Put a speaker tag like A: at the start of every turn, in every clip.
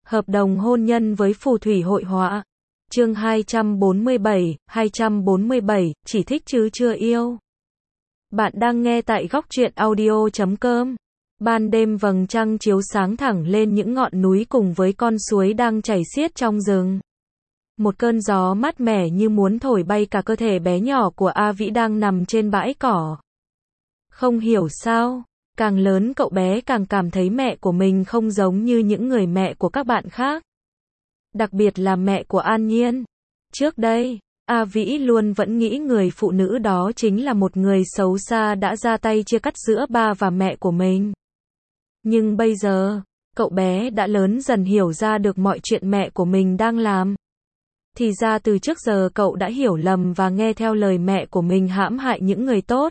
A: Hợp đồng hôn nhân với phù thủy hội họa. Chương 247, chỉ thích chứ chưa yêu. Bạn đang nghe tại góc truyện audio.com. Ban đêm vầng trăng chiếu sáng thẳng lên những ngọn núi cùng với con suối đang chảy xiết trong rừng. Một cơn gió mát mẻ như muốn thổi bay cả cơ thể bé nhỏ của A Vĩ đang nằm trên bãi cỏ. Không hiểu sao, càng lớn cậu bé càng cảm thấy mẹ của mình không giống như những người mẹ của các bạn khác. Đặc biệt là mẹ của An Nhiên. Trước đây, A Vĩ luôn vẫn nghĩ người phụ nữ đó chính là một người xấu xa đã ra tay chia cắt giữa ba và mẹ của mình. Nhưng bây giờ, cậu bé đã lớn dần hiểu ra được mọi chuyện mẹ của mình đang làm. Thì ra từ trước giờ cậu đã hiểu lầm và nghe theo lời mẹ của mình hãm hại những người tốt.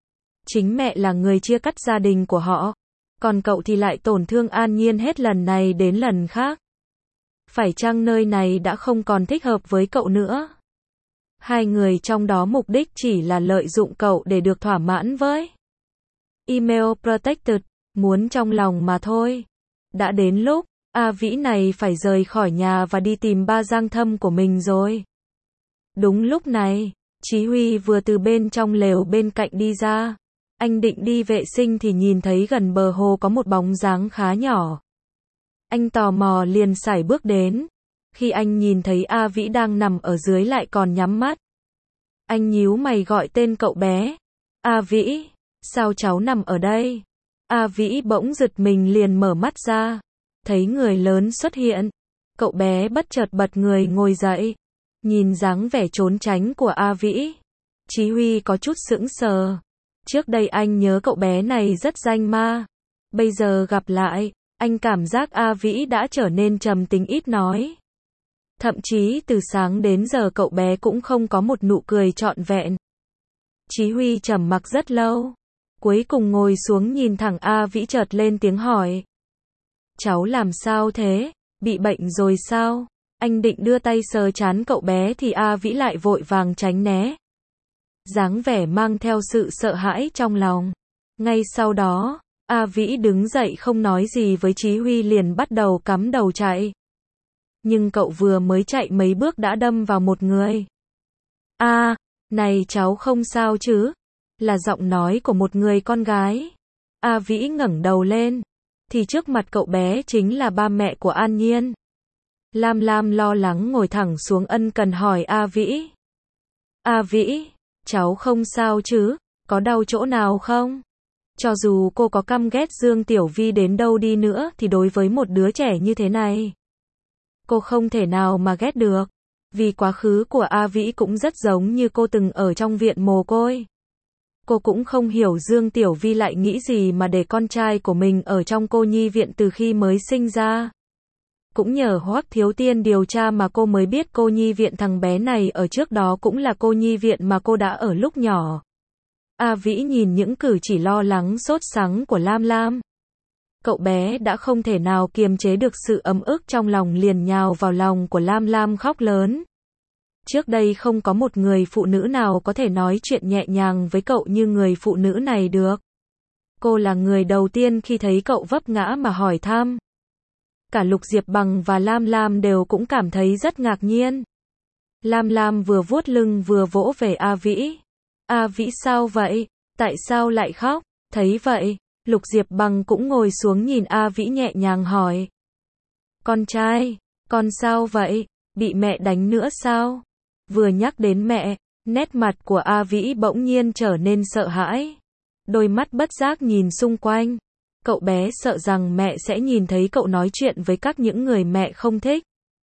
A: Chính mẹ là người chia cắt gia đình của họ, còn cậu thì lại tổn thương An Nhiên hết lần này đến lần khác. Phải chăng nơi này đã không còn thích hợp với cậu nữa? Hai người trong đó mục đích chỉ là lợi dụng cậu để được thỏa mãn với email protected, muốn trong lòng mà thôi. Đã đến lúc A Vĩ này phải rời khỏi nhà và đi tìm ba Giang Thâm của mình rồi. Đúng lúc này, Chí Huy vừa từ bên trong lều bên cạnh đi ra. Anh định đi vệ sinh thì nhìn thấy gần bờ hồ có một bóng dáng khá nhỏ. Anh tò mò liền sải bước đến. Khi anh nhìn thấy A Vĩ đang nằm ở dưới lại còn nhắm mắt, anh nhíu mày gọi tên cậu bé. A Vĩ, sao cháu nằm ở đây? A Vĩ bỗng giật mình liền mở mắt ra. Thấy người lớn xuất hiện. Cậu bé bất chợt bật người ngồi dậy. Nhìn dáng vẻ trốn tránh của A Vĩ, Chí Huy có chút sững sờ. Trước đây anh nhớ cậu bé này rất danh ma. Bây giờ gặp lại, anh cảm giác A Vĩ đã trở nên trầm tính ít nói. Thậm chí từ sáng đến giờ cậu bé cũng không có một nụ cười trọn vẹn. Chí Huy trầm mặc rất lâu. Cuối cùng ngồi xuống nhìn thẳng A Vĩ chợt lên tiếng hỏi. Cháu làm sao thế? Bị bệnh rồi sao? Anh định đưa tay sờ trán cậu bé thì A Vĩ lại vội vàng tránh né. Dáng vẻ mang theo sự sợ hãi trong lòng. Ngay sau đó, A Vĩ đứng dậy không nói gì với Chí Huy liền bắt đầu cắm đầu chạy. Nhưng cậu vừa mới chạy mấy bước đã đâm vào một người. Này cháu không sao chứ? Là giọng nói của một người con gái. A Vĩ ngẩng đầu lên. Thì trước mặt cậu bé chính là ba mẹ của An Nhiên. Lam Lam lo lắng ngồi thẳng xuống ân cần hỏi A Vĩ. A Vĩ, cháu không sao chứ? Có đau chỗ nào không? Cho dù cô có căm ghét Dương Tiểu Vi đến đâu đi nữa thì đối với một đứa trẻ như thế này, cô không thể nào mà ghét được. Vì quá khứ của A Vĩ cũng rất giống như cô từng ở trong viện mồ côi. Cô cũng không hiểu Dương Tiểu Vi lại nghĩ gì mà để con trai của mình ở trong cô nhi viện từ khi mới sinh ra. Cũng nhờ Hoắc Thiếu Tiên điều tra mà cô mới biết cô nhi viện thằng bé này ở trước đó cũng là cô nhi viện mà cô đã ở lúc nhỏ. A Vĩ nhìn những cử chỉ lo lắng sốt sắng của Lam Lam. Cậu bé đã không thể nào kiềm chế được sự ấm ức trong lòng liền nhào vào lòng của Lam Lam khóc lớn. Trước đây không có một người phụ nữ nào có thể nói chuyện nhẹ nhàng với cậu như người phụ nữ này được. Cô là người đầu tiên khi thấy cậu vấp ngã mà hỏi thăm. Cả Lục Diệp Bằng và Lam Lam đều cũng cảm thấy rất ngạc nhiên. Lam Lam vừa vuốt lưng vừa vỗ về A Vĩ. A Vĩ sao vậy? Tại sao lại khóc? Thấy vậy, Lục Diệp Bằng cũng ngồi xuống nhìn A Vĩ nhẹ nhàng hỏi. Con trai, con sao vậy? Bị mẹ đánh nữa sao? Vừa nhắc đến mẹ, nét mặt của A Vĩ bỗng nhiên trở nên sợ hãi. Đôi mắt bất giác nhìn xung quanh. Cậu bé sợ rằng mẹ sẽ nhìn thấy cậu nói chuyện với các những người mẹ không thích.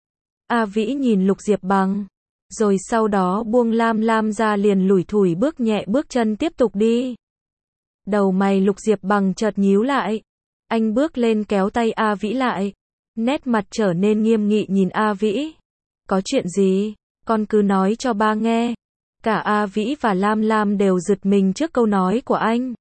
A: A Vĩ nhìn Lục Diệp Bằng, rồi sau đó buông Lam Lam ra liền lủi thủi bước nhẹ bước chân tiếp tục đi. Đầu mày Lục Diệp Bằng chợt nhíu lại. Anh bước lên kéo tay A Vĩ lại. Nét mặt trở nên nghiêm nghị nhìn A Vĩ. Có chuyện gì? Con cứ nói cho ba nghe. Cả A Vĩ và Lam Lam đều giật mình trước câu nói của anh.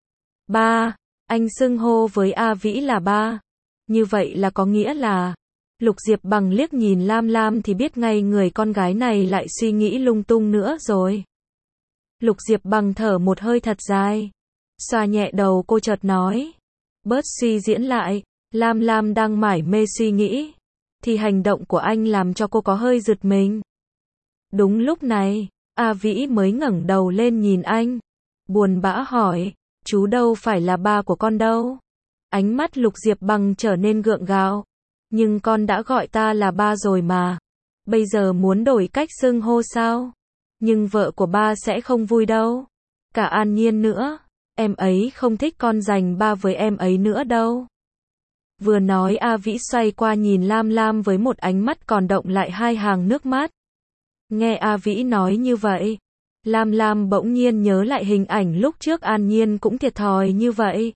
A: Ba, anh xưng hô với A Vĩ là ba. Như vậy là có nghĩa là... Lục Diệp Bằng liếc nhìn Lam Lam thì biết ngay người con gái này lại suy nghĩ lung tung nữa rồi. Lục Diệp Bằng thở một hơi thật dài. Xoa nhẹ đầu cô chợt nói. Bớt suy diễn lại, Lam Lam đang mải mê suy nghĩ. thì hành động của anh làm cho cô có hơi giật mình. Đúng lúc này, A Vĩ mới ngẩng đầu lên nhìn anh, buồn bã hỏi, chú đâu phải là ba của con đâu. Ánh mắt Lục Diệp Bằng trở nên gượng gạo, nhưng con đã gọi ta là ba rồi mà. Bây giờ muốn đổi cách xưng hô sao? Nhưng vợ của ba sẽ không vui đâu. Cả An Nhiên nữa, em ấy không thích con giành ba với em ấy nữa đâu. Vừa nói A Vĩ xoay qua nhìn Lam Lam với một ánh mắt còn động lại hai hàng nước mắt. Nghe A Vĩ nói như vậy, Lam Lam bỗng nhiên nhớ lại hình ảnh lúc trước An Nhiên cũng thiệt thòi như vậy.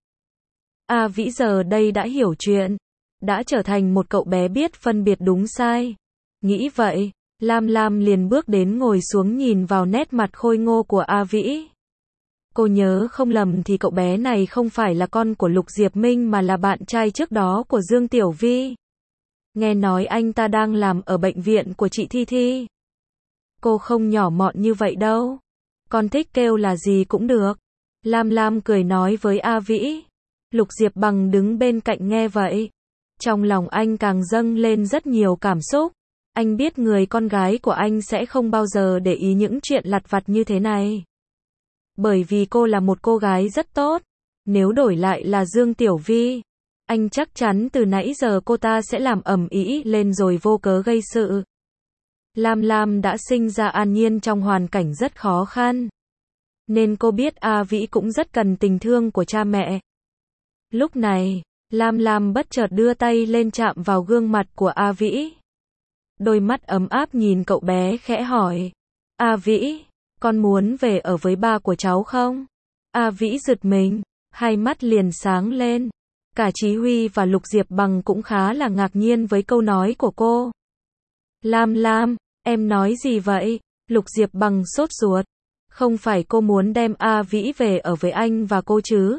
A: A Vĩ giờ đây đã hiểu chuyện, đã trở thành một cậu bé biết phân biệt đúng sai. Nghĩ vậy, Lam Lam liền bước đến ngồi xuống nhìn vào nét mặt khôi ngô của A Vĩ. Cô nhớ không lầm thì cậu bé này không phải là con của Lục Diệp Minh mà là bạn trai trước đó của Dương Tiểu Vi. Nghe nói anh ta đang làm ở bệnh viện của chị Thi Thi. Cô không nhỏ mọn như vậy đâu. Con thích kêu là gì cũng được. Lam Lam cười nói với A Vĩ. Lục Diệp Bằng đứng bên cạnh nghe vậy. Trong lòng anh càng dâng lên rất nhiều cảm xúc. Anh biết người con gái của anh sẽ không bao giờ để ý những chuyện lặt vặt như thế này. Bởi vì cô là một cô gái rất tốt. Nếu đổi lại là Dương Tiểu Vi, anh chắc chắn từ nãy giờ cô ta sẽ làm ầm ĩ lên rồi vô cớ gây sự. Lam Lam đã sinh ra An Nhiên trong hoàn cảnh rất khó khăn, nên cô biết A Vĩ cũng rất cần tình thương của cha mẹ. Lúc này, Lam Lam bất chợt đưa tay lên chạm vào gương mặt của A Vĩ. Đôi mắt ấm áp nhìn cậu bé khẽ hỏi. A Vĩ, con muốn về ở với ba của cháu không? A Vĩ giật mình, hai mắt liền sáng lên. Cả Chí Huy và Lục Diệp Bằng cũng khá là ngạc nhiên với câu nói của cô. Lam Lam, em nói gì vậy? Lục Diệp Bằng sốt ruột. Không phải cô muốn đem A Vĩ về ở với anh và cô chứ?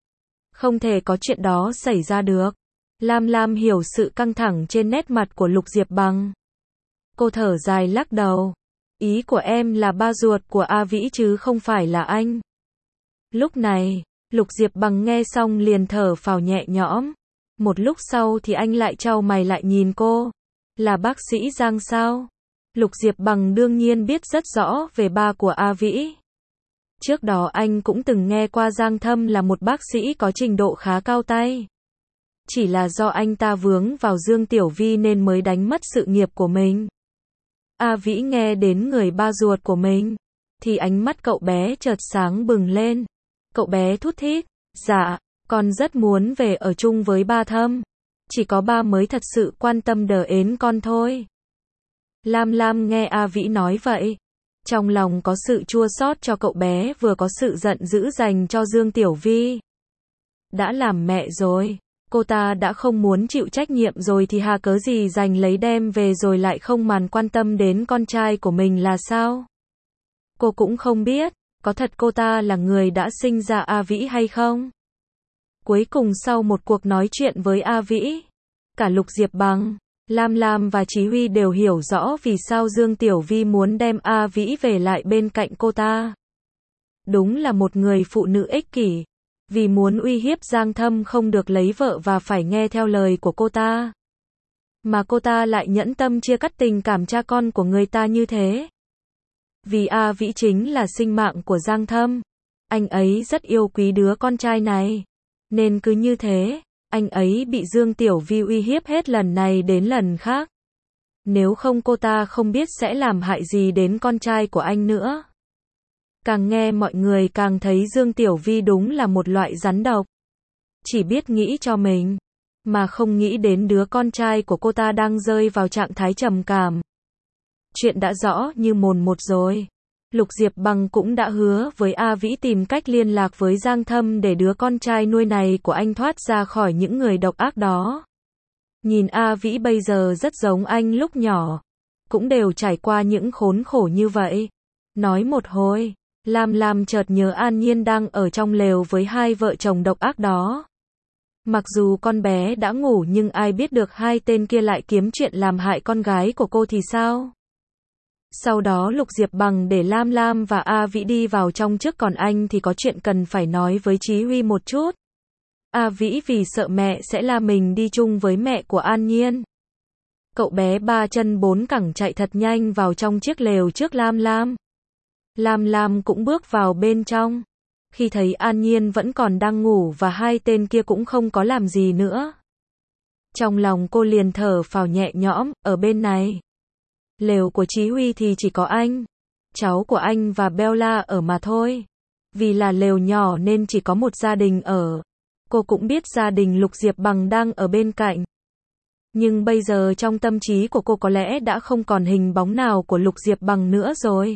A: Không thể có chuyện đó xảy ra được. Lam Lam hiểu sự căng thẳng trên nét mặt của Lục Diệp Bằng. Cô thở dài lắc đầu. Ý của em là ba ruột của A Vĩ chứ không phải là anh. Lúc này, Lục Diệp Bằng nghe xong liền thở phào nhẹ nhõm. Một lúc sau thì anh lại chau mày lại nhìn cô. Là bác sĩ Giang sao? Lục Diệp Bằng đương nhiên biết rất rõ về ba của A Vĩ. Trước đó anh cũng từng nghe qua Giang Thâm là một bác sĩ có trình độ khá cao tay. Chỉ là do anh ta vướng vào Dương Tiểu Vi nên mới đánh mất sự nghiệp của mình. A Vĩ nghe đến người ba ruột của mình, thì ánh mắt cậu bé chợt sáng bừng lên. Cậu bé thút thít, dạ, con rất muốn về ở chung với ba Thâm. Chỉ có ba mới thật sự quan tâm đờ ến con thôi. Lam Lam nghe A Vĩ nói vậy, trong lòng có sự chua xót cho cậu bé vừa có sự giận dữ dành cho Dương Tiểu Vi. Đã làm mẹ rồi, cô ta đã không muốn chịu trách nhiệm rồi thì hà cớ gì giành lấy đem về rồi lại không màn quan tâm đến con trai của mình là sao? Cô cũng không biết, có thật cô ta là người đã sinh ra A Vĩ hay không? Cuối cùng sau một cuộc nói chuyện với A Vĩ, cả Lục Diệp Bằng, Lam Lam và Chí Huy đều hiểu rõ vì sao Dương Tiểu Vi muốn đem A Vĩ về lại bên cạnh cô ta. Đúng là một người phụ nữ ích kỷ, vì muốn uy hiếp Giang Thâm không được lấy vợ và phải nghe theo lời của cô ta. Mà cô ta lại nhẫn tâm chia cắt tình cảm cha con của người ta như thế. Vì A Vĩ chính là sinh mạng của Giang Thâm. Anh ấy rất yêu quý đứa con trai này. Nên cứ như thế, anh ấy bị Dương Tiểu Vi uy hiếp hết lần này đến lần khác. Nếu không cô ta không biết sẽ làm hại gì đến con trai của anh nữa. Càng nghe mọi người càng thấy Dương Tiểu Vi đúng là một loại rắn độc. Chỉ biết nghĩ cho mình, mà không nghĩ đến đứa con trai của cô ta đang rơi vào trạng thái trầm cảm. Chuyện đã rõ như mồn một rồi. Lục Diệp Bằng cũng đã hứa với A Vĩ tìm cách liên lạc với Giang Thâm để đứa con trai nuôi này của anh thoát ra khỏi những người độc ác đó. Nhìn A Vĩ bây giờ rất giống anh lúc nhỏ, cũng đều trải qua những khốn khổ như vậy. Nói một hồi, Lam Lam chợt nhớ An Nhiên đang ở trong lều với hai vợ chồng độc ác đó. Mặc dù con bé đã ngủ nhưng ai biết được hai tên kia lại kiếm chuyện làm hại con gái của cô thì sao? Sau đó Lục Diệp Bằng để Lam Lam và A Vĩ đi vào trong trước còn anh thì có chuyện cần phải nói với Chí Huy một chút. A Vĩ vì sợ mẹ sẽ la mình đi chung với mẹ của An Nhiên. Cậu bé ba chân bốn cẳng chạy thật nhanh vào trong chiếc lều trước Lam Lam. Lam Lam cũng bước vào bên trong. Khi thấy An Nhiên vẫn còn đang ngủ và hai tên kia cũng không có làm gì nữa, trong lòng cô liền thở phào nhẹ nhõm, ở bên này. Lều của Chí Huy thì chỉ có anh, cháu của anh và Bella ở mà thôi. Vì là lều nhỏ nên chỉ có một gia đình ở. Cô cũng biết gia đình Lục Diệp Bằng đang ở bên cạnh. Nhưng bây giờ trong tâm trí của cô có lẽ đã không còn hình bóng nào của Lục Diệp Bằng nữa rồi,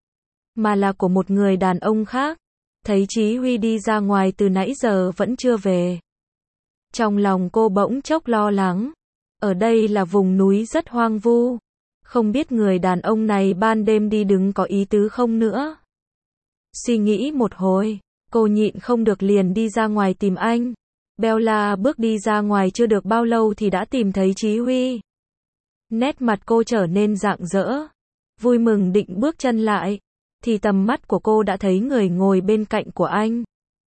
A: mà là của một người đàn ông khác. Thấy Chí Huy đi ra ngoài từ nãy giờ vẫn chưa về, trong lòng cô bỗng chốc lo lắng. Ở đây là vùng núi rất hoang vu, không biết người đàn ông này ban đêm đi đứng có ý tứ không nữa. Suy nghĩ một hồi, cô nhịn không được liền đi ra ngoài tìm anh. Bella bước đi ra ngoài chưa được bao lâu thì đã tìm thấy Chí Huy. Nét mặt cô trở nên rạng rỡ, vui mừng định bước chân lại, thì tầm mắt của cô đã thấy người ngồi bên cạnh của anh.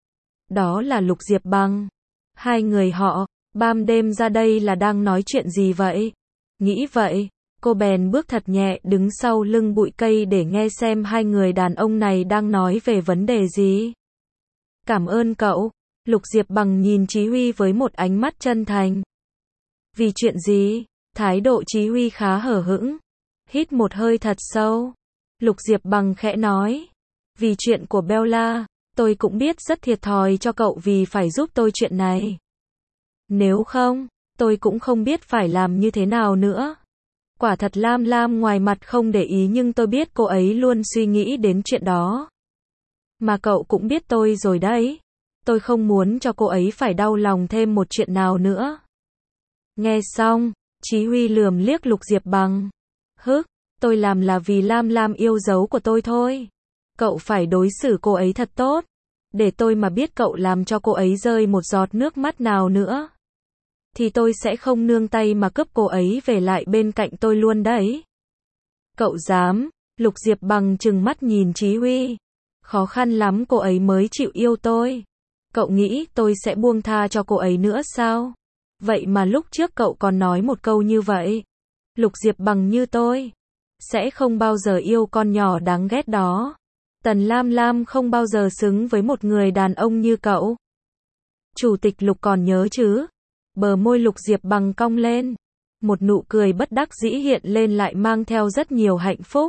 A: Đó là Lục Diệp Bằng. Hai người họ, ban đêm ra đây là đang nói chuyện gì vậy? Nghĩ vậy, cô bèn bước thật nhẹ đứng sau lưng bụi cây để nghe xem hai người đàn ông này đang nói về vấn đề gì. Cảm ơn cậu. Lục Diệp Bằng nhìn Chí Huy với một ánh mắt chân thành. Vì chuyện gì? Thái độ Chí Huy khá hờ hững. Hít một hơi thật sâu, Lục Diệp Bằng khẽ nói. Vì chuyện của Bella, tôi cũng biết rất thiệt thòi cho cậu vì phải giúp tôi chuyện này. Nếu không, tôi cũng không biết phải làm như thế nào nữa. Quả thật Lam Lam ngoài mặt không để ý nhưng tôi biết cô ấy luôn suy nghĩ đến chuyện đó. Mà cậu cũng biết tôi rồi đấy. Tôi không muốn cho cô ấy phải đau lòng thêm một chuyện nào nữa. Nghe xong, Chí Huy lườm liếc Lục Diệp Bằng. Hức, tôi làm là vì Lam Lam yêu dấu của tôi thôi. Cậu phải đối xử cô ấy thật tốt, để tôi mà biết cậu làm cho cô ấy rơi một giọt nước mắt nào nữa, thì tôi sẽ không nương tay mà cướp cô ấy về lại bên cạnh tôi luôn đấy. Cậu dám? Lục Diệp Bằng trừng mắt nhìn Chí Huy. Khó khăn lắm cô ấy mới chịu yêu tôi. Cậu nghĩ tôi sẽ buông tha cho cô ấy nữa sao? Vậy mà lúc trước cậu còn nói một câu như vậy. Lục Diệp Bằng như tôi sẽ không bao giờ yêu con nhỏ đáng ghét đó. Tần Lam Lam không bao giờ xứng với một người đàn ông như cậu. Chủ tịch Lục còn nhớ chứ? Bờ môi Lục Diệp Bằng cong lên. Một nụ cười bất đắc dĩ hiện lên lại mang theo rất nhiều hạnh phúc.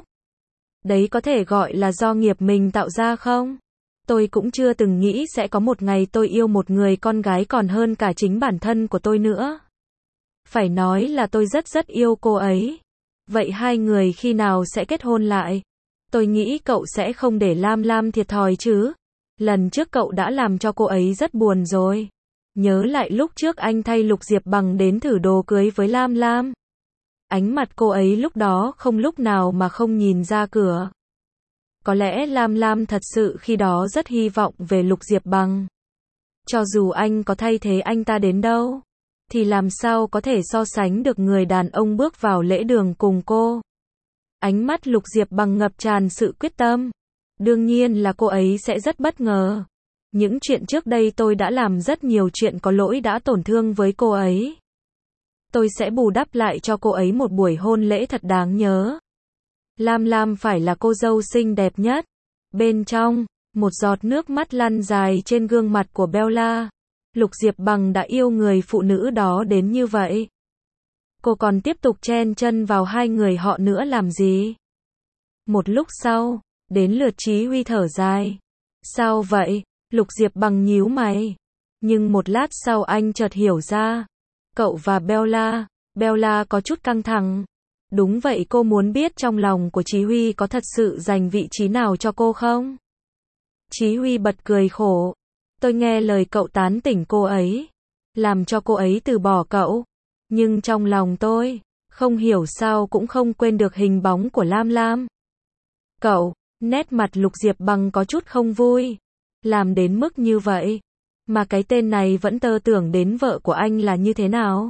A: Đấy có thể gọi là do nghiệp mình tạo ra không? Tôi cũng chưa từng nghĩ sẽ có một ngày tôi yêu một người con gái còn hơn cả chính bản thân của tôi nữa. Phải nói là tôi rất yêu cô ấy. Vậy hai người khi nào sẽ kết hôn lại? Tôi nghĩ cậu sẽ không để Lam Lam thiệt thòi chứ. Lần trước cậu đã làm cho cô ấy rất buồn rồi. Nhớ lại lúc trước anh thay Lục Diệp Bằng đến thử đồ cưới với Lam Lam. Ánh mặt cô ấy lúc đó không lúc nào mà không nhìn ra cửa. Có lẽ Lam Lam thật sự khi đó rất hy vọng về Lục Diệp Bằng. Cho dù anh có thay thế anh ta đến đâu, thì làm sao có thể so sánh được người đàn ông bước vào lễ đường cùng cô. Ánh mắt Lục Diệp Bằng ngập tràn sự quyết tâm. Đương nhiên là cô ấy sẽ rất bất ngờ. Những chuyện trước đây tôi đã làm rất nhiều chuyện có lỗi đã tổn thương với cô ấy. Tôi sẽ bù đắp lại cho cô ấy một buổi hôn lễ thật đáng nhớ. Lam Lam phải là cô dâu xinh đẹp nhất. Bên trong, một giọt nước mắt lăn dài trên gương mặt của Bella. Lục Diệp Bằng đã yêu người phụ nữ đó đến như vậy. Cô còn tiếp tục chen chân vào hai người họ nữa làm gì? Một lúc sau, đến lượt Chí Huy thở dài. Sao vậy? Lục Diệp Bằng nhíu mày. Nhưng một lát sau anh chợt hiểu ra. Cậu và Bella có chút căng thẳng. Đúng vậy, cô muốn biết trong lòng của Chí Huy có thật sự dành vị trí nào cho cô không? Chí Huy bật cười khổ. Tôi nghe lời cậu tán tỉnh cô ấy, làm cho cô ấy từ bỏ cậu. Nhưng trong lòng tôi, không hiểu sao cũng không quên được hình bóng của Lam Lam. Cậu, nét mặt Lục Diệp Bằng có chút không vui. Làm đến mức như vậy, mà cái tên này vẫn tơ tưởng đến vợ của anh là như thế nào?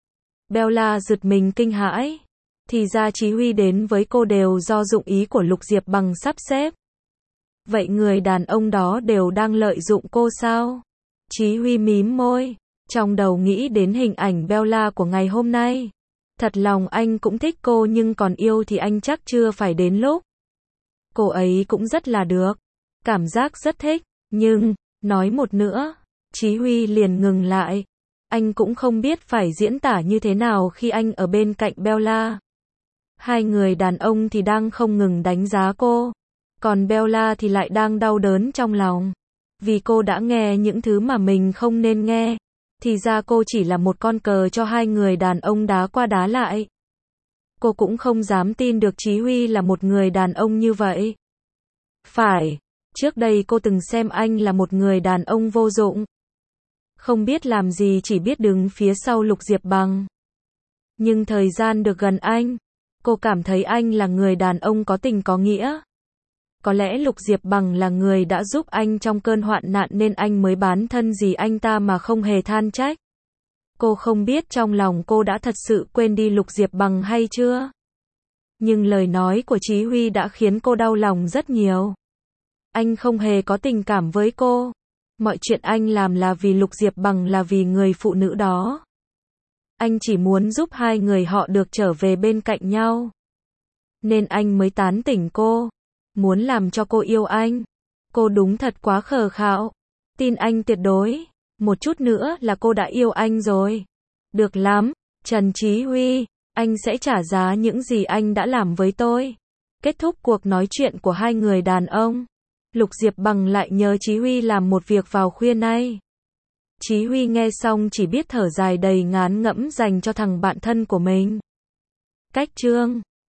A: Bella giật mình kinh hãi. Thì ra Chí Huy đến với cô đều do dụng ý của Lục Diệp Bằng sắp xếp. Vậy người đàn ông đó đều đang lợi dụng cô sao? Chí Huy mím môi, trong đầu nghĩ đến hình ảnh Bella của ngày hôm nay. Thật lòng anh cũng thích cô nhưng còn yêu thì anh chắc chưa phải đến lúc. Cô ấy cũng rất là được. Cảm giác rất thích. Nhưng, nói một nữa. Chí Huy liền ngừng lại. Anh cũng không biết phải diễn tả như thế nào khi anh ở bên cạnh Bella. Hai người đàn ông thì đang không ngừng đánh giá cô. Còn Bella thì lại đang đau đớn trong lòng. Vì cô đã nghe những thứ mà mình không nên nghe. Thì ra cô chỉ là một con cờ cho hai người đàn ông đá qua đá lại. Cô cũng không dám tin được Chí Huy là một người đàn ông như vậy. Phải, trước đây cô từng xem anh là một người đàn ông vô dụng. Không biết làm gì, chỉ biết đứng phía sau Lục Diệp Bằng. Nhưng thời gian được gần anh, cô cảm thấy anh là người đàn ông có tình có nghĩa. Có lẽ Lục Diệp Bằng là người đã giúp anh trong cơn hoạn nạn nên anh mới bán thân vì anh ta mà không hề than trách. Cô không biết trong lòng cô đã thật sự quên đi Lục Diệp Bằng hay chưa. Nhưng lời nói của Chí Huy đã khiến cô đau lòng rất nhiều. Anh không hề có tình cảm với cô. Mọi chuyện anh làm là vì Lục Diệp Bằng, là vì người phụ nữ đó. Anh chỉ muốn giúp hai người họ được trở về bên cạnh nhau. Nên anh mới tán tỉnh cô. Muốn làm cho cô yêu anh. Cô đúng thật quá khờ khạo. Tin anh tuyệt đối. Một chút nữa là cô đã yêu anh rồi. Được lắm, Trần Chí Huy. Anh sẽ trả giá những gì anh đã làm với tôi. Kết thúc cuộc nói chuyện của hai người đàn ông. Lục Diệp Bằng lại nhờ Chí Huy làm một việc vào khuya nay. Chí Huy nghe xong chỉ biết thở dài đầy ngán ngẩm dành cho thằng bạn thân của mình. Cách chương